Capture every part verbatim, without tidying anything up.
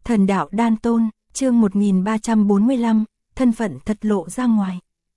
Thần đạo đan tôn, chương một nghìn ba trăm bốn mươi lăm, thân phận thật lộ ra ngoài.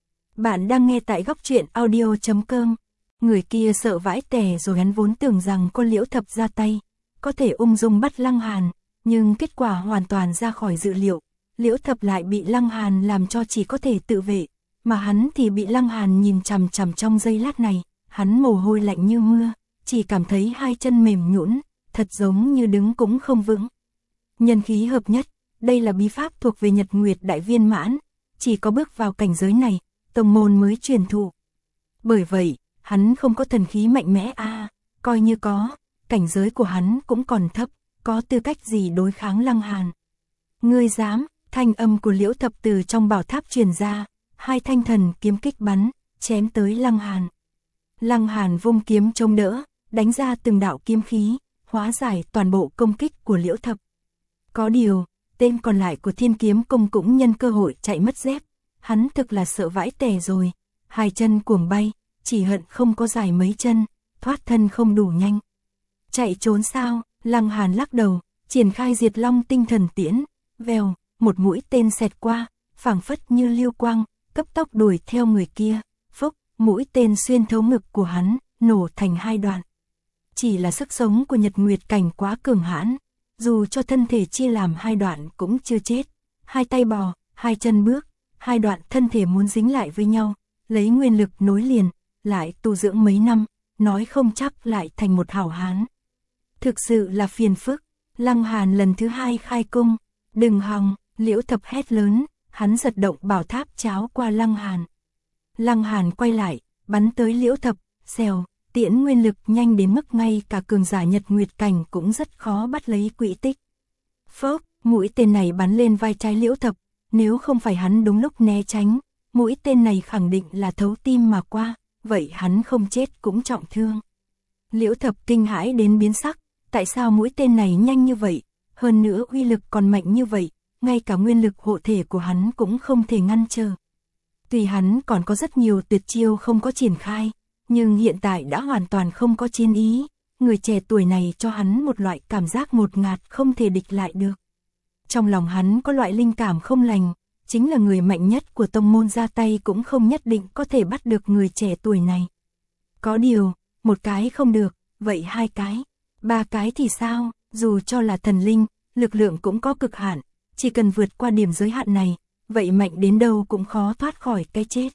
Bạn đang nghe tại góc truyện audio chấm com. Người kia sợ vãi tè rồi, hắn vốn tưởng rằng con Liễu Thập ra tay, có thể ung dung bắt Lăng Hàn, nhưng kết quả hoàn toàn ra khỏi dự liệu. Liễu Thập lại bị Lăng Hàn làm cho chỉ có thể tự vệ, mà hắn thì bị Lăng Hàn nhìn chằm chằm trong giây lát này, hắn mồ hôi lạnh như mưa, chỉ cảm thấy hai chân mềm nhũn, thật giống như đứng cũng không vững. Nhân khí hợp nhất, đây là bí pháp thuộc về Nhật Nguyệt Đại Viên Mãn, chỉ có bước vào cảnh giới này, tông môn mới truyền thụ. Bởi vậy, hắn không có thần khí mạnh mẽ a, à, coi như có, cảnh giới của hắn cũng còn thấp, có tư cách gì đối kháng Lăng Hàn. Ngươi dám? Thanh âm của Liễu Thập từ trong bảo tháp truyền ra, hai thanh thần kiếm kích bắn, chém tới Lăng Hàn. Lăng Hàn vung kiếm chống đỡ, đánh ra từng đạo kiếm khí, hóa giải toàn bộ công kích của Liễu Thập. Có điều, tên còn lại của Thiên Kiếm Công cũng nhân cơ hội chạy mất dép, hắn thực là sợ vãi tè rồi, hai chân cuồng bay, chỉ hận không có dài mấy chân, thoát thân không đủ nhanh. Chạy trốn sao? Lăng Hàn lắc đầu, triển khai Diệt Long Tinh Thần Tiễn, vèo, một mũi tên xẹt qua, phảng phất như lưu quang, cấp tốc đuổi theo người kia, phốc, mũi tên xuyên thấu ngực của hắn, nổ thành hai đoạn. Chỉ là sức sống của Nhật Nguyệt Cảnh quá cường hãn, dù cho thân thể chia làm hai đoạn cũng chưa chết, hai tay bò, hai chân bước, hai đoạn thân thể muốn dính lại với nhau, lấy nguyên lực nối liền, lại tu dưỡng mấy năm, nói không chắc lại thành một hảo hán. Thực sự là phiền phức. Lăng Hàn lần thứ hai khai cung, đừng hòng, Liễu Thập hét lớn, hắn giật động bảo tháp cháo qua Lăng Hàn. Lăng Hàn quay lại, bắn tới Liễu Thập, xèo, tiễn nguyên lực nhanh đến mức ngay cả cường giả Nhật Nguyệt Cảnh cũng rất khó bắt lấy quỹ tích. Phốc, mũi tên này bắn lên vai trái Liễu Thập, nếu không phải hắn đúng lúc né tránh, mũi tên này khẳng định là thấu tim mà qua, vậy hắn không chết cũng trọng thương. Liễu Thập kinh hãi đến biến sắc, tại sao mũi tên này nhanh như vậy, hơn nữa uy lực còn mạnh như vậy, ngay cả nguyên lực hộ thể của hắn cũng không thể ngăn trở. Tuy hắn còn có rất nhiều tuyệt chiêu không có triển khai, nhưng hiện tại đã hoàn toàn không có chiến ý, người trẻ tuổi này cho hắn một loại cảm giác ngột ngạt không thể địch lại được. Trong lòng hắn có loại linh cảm không lành, chính là người mạnh nhất của tông môn ra tay cũng không nhất định có thể bắt được người trẻ tuổi này. Có điều, một cái không được, vậy hai cái, ba cái thì sao, dù cho là thần linh, lực lượng cũng có cực hạn, chỉ cần vượt qua điểm giới hạn này, vậy mạnh đến đâu cũng khó thoát khỏi cái chết.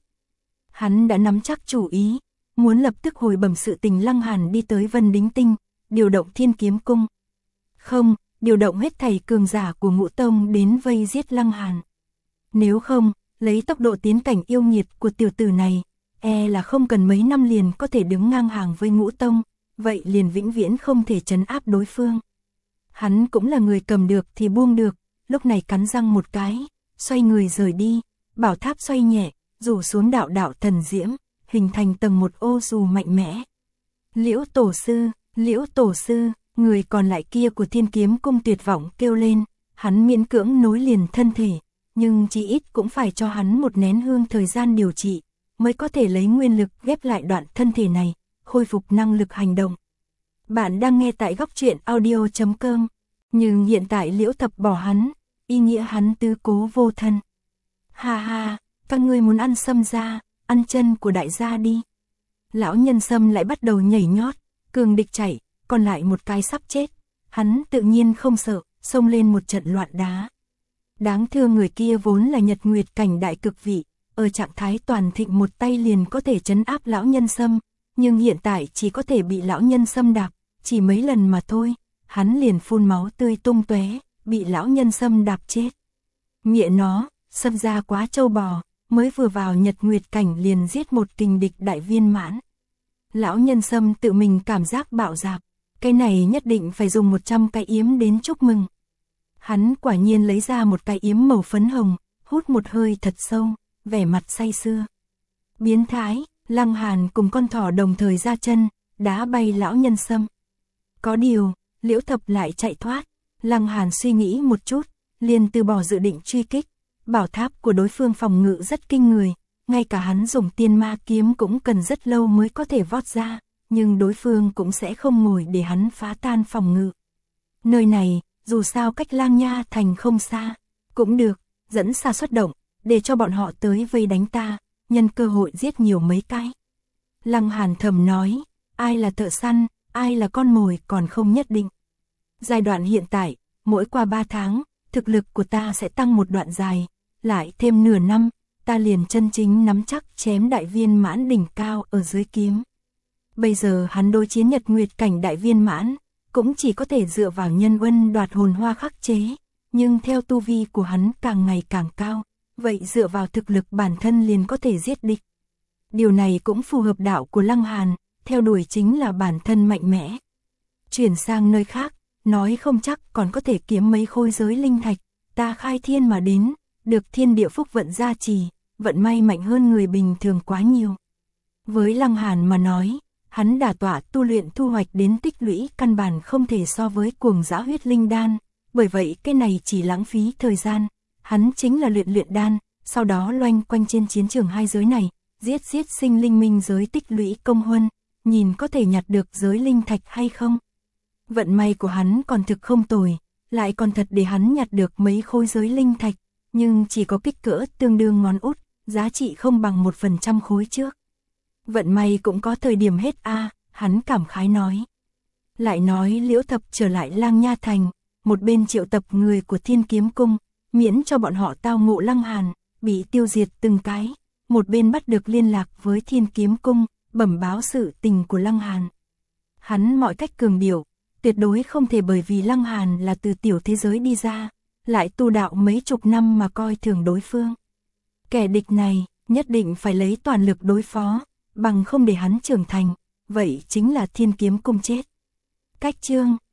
Hắn đã nắm chắc chủ ý, muốn lập tức hồi bẩm sự tình Lăng Hàn đi tới Vân Đính Tinh, điều động Thiên Kiếm Cung. Không, điều động hết thảy cường giả của Ngũ Tông đến vây giết Lăng Hàn. Nếu không, lấy tốc độ tiến cảnh yêu nghiệt của tiểu tử này, e là không cần mấy năm liền có thể đứng ngang hàng với Ngũ Tông, vậy liền vĩnh viễn không thể trấn áp đối phương. Hắn cũng là người cầm được thì buông được, lúc này cắn răng một cái, xoay người rời đi, bảo tháp xoay nhẹ, rủ xuống đạo đạo thần diễm, hình thành tầng một ô dù mạnh mẽ. Liễu Tổ Sư, Liễu Tổ Sư, người còn lại kia của Thiên Kiếm Cung tuyệt vọng kêu lên, hắn miễn cưỡng nối liền thân thể, nhưng chỉ ít cũng phải cho hắn một nén hương thời gian điều trị, mới có thể lấy nguyên lực ghép lại đoạn thân thể này, khôi phục năng lực hành động. Bạn đang nghe tại góc truyện audio chấm com, nhưng hiện tại Liễu Thập bỏ hắn, ý nghĩa hắn tứ cố vô thân. Ha ha, các ngươi muốn ăn sâm da, ăn chân của đại gia đi. Lão nhân sâm lại bắt đầu nhảy nhót, cường địch chạy, còn lại một cái sắp chết, hắn tự nhiên không sợ, xông lên một trận loạn đá. Đáng thương người kia vốn là Nhật Nguyệt Cảnh đại cực vị, ở trạng thái toàn thịnh một tay liền có thể trấn áp lão nhân sâm, nhưng hiện tại chỉ có thể bị lão nhân sâm đạp, chỉ mấy lần mà thôi, hắn liền phun máu tươi tung tóe, bị lão nhân sâm đạp chết. Mẹ nó, sâm ra quá trâu bò, mới vừa vào Nhật Nguyệt Cảnh liền giết một kình địch đại viên mãn. Lão nhân sâm tự mình cảm giác bạo dạp, cái này nhất định phải dùng một trăm cái yếm đến chúc mừng. Hắn quả nhiên lấy ra một cái yếm màu phấn hồng, hút một hơi thật sâu, vẻ mặt say sưa. Biến thái, Lăng Hàn cùng con thỏ đồng thời ra chân, đá bay lão nhân sâm. Có điều, Liễu Thập lại chạy thoát, Lăng Hàn suy nghĩ một chút, liền từ bỏ dự định truy kích. Bảo tháp của đối phương phòng ngự rất kinh người, ngay cả hắn dùng tiên ma kiếm cũng cần rất lâu mới có thể vót ra, nhưng đối phương cũng sẽ không ngồi để hắn phá tan phòng ngự. Nơi này, dù sao cách Lang Nha thành không xa, cũng được, dẫn xa xuất động, để cho bọn họ tới vây đánh ta, nhân cơ hội giết nhiều mấy cái. Lăng Hàn thầm nói, ai là thợ săn, ai là con mồi còn không nhất định. Giai đoạn hiện tại, mỗi qua ba tháng, thực lực của ta sẽ tăng một đoạn dài, lại thêm nửa năm, ta liền chân chính nắm chắc chém đại viên mãn đỉnh cao ở dưới kiếm. Bây giờ hắn đối chiến Nhật Nguyệt cảnh đại viên mãn, cũng chỉ có thể dựa vào nhân uân đoạt hồn hoa khắc chế, nhưng theo tu vi của hắn càng ngày càng cao, vậy dựa vào thực lực bản thân liền có thể giết địch. Điều này cũng phù hợp đạo của Lăng Hàn, theo đuổi chính là bản thân mạnh mẽ. Chuyển sang nơi khác, nói không chắc còn có thể kiếm mấy khối giới linh thạch, ta khai thiên mà đến, được thiên địa phúc vận gia trì, vận may mạnh hơn người bình thường quá nhiều. Với Lăng Hàn mà nói, hắn đả tọa tu luyện thu hoạch đến tích lũy căn bản không thể so với cuồng dã huyết linh đan, bởi vậy cái này chỉ lãng phí thời gian, hắn chính là luyện luyện đan, sau đó loanh quanh trên chiến trường hai giới này, giết giết sinh linh minh giới tích lũy công huân, nhìn có thể nhặt được giới linh thạch hay không. Vận may của hắn còn thực không tồi, lại còn thật để hắn nhặt được mấy khối giới linh thạch, nhưng chỉ có kích cỡ tương đương ngón út, giá trị không bằng một phần trăm khối trước. Vận may cũng có thời điểm hết a, à, hắn cảm khái nói. Lại nói Liễu Thập trở lại Lang Nha thành, một bên triệu tập người của Thiên Kiếm Cung, miễn cho bọn họ tao ngộ Lăng Hàn, bị tiêu diệt từng cái, một bên bắt được liên lạc với Thiên Kiếm Cung, bẩm báo sự tình của Lăng Hàn. Hắn mọi cách cường điệu, tuyệt đối không thể bởi vì Lăng Hàn là từ tiểu thế giới đi ra, lại tu đạo mấy chục năm mà coi thường đối phương. Kẻ địch này, nhất định phải lấy toàn lực đối phó, bằng không để hắn trưởng thành, vậy chính là Thiên Kiếm Cung chết. Cách chương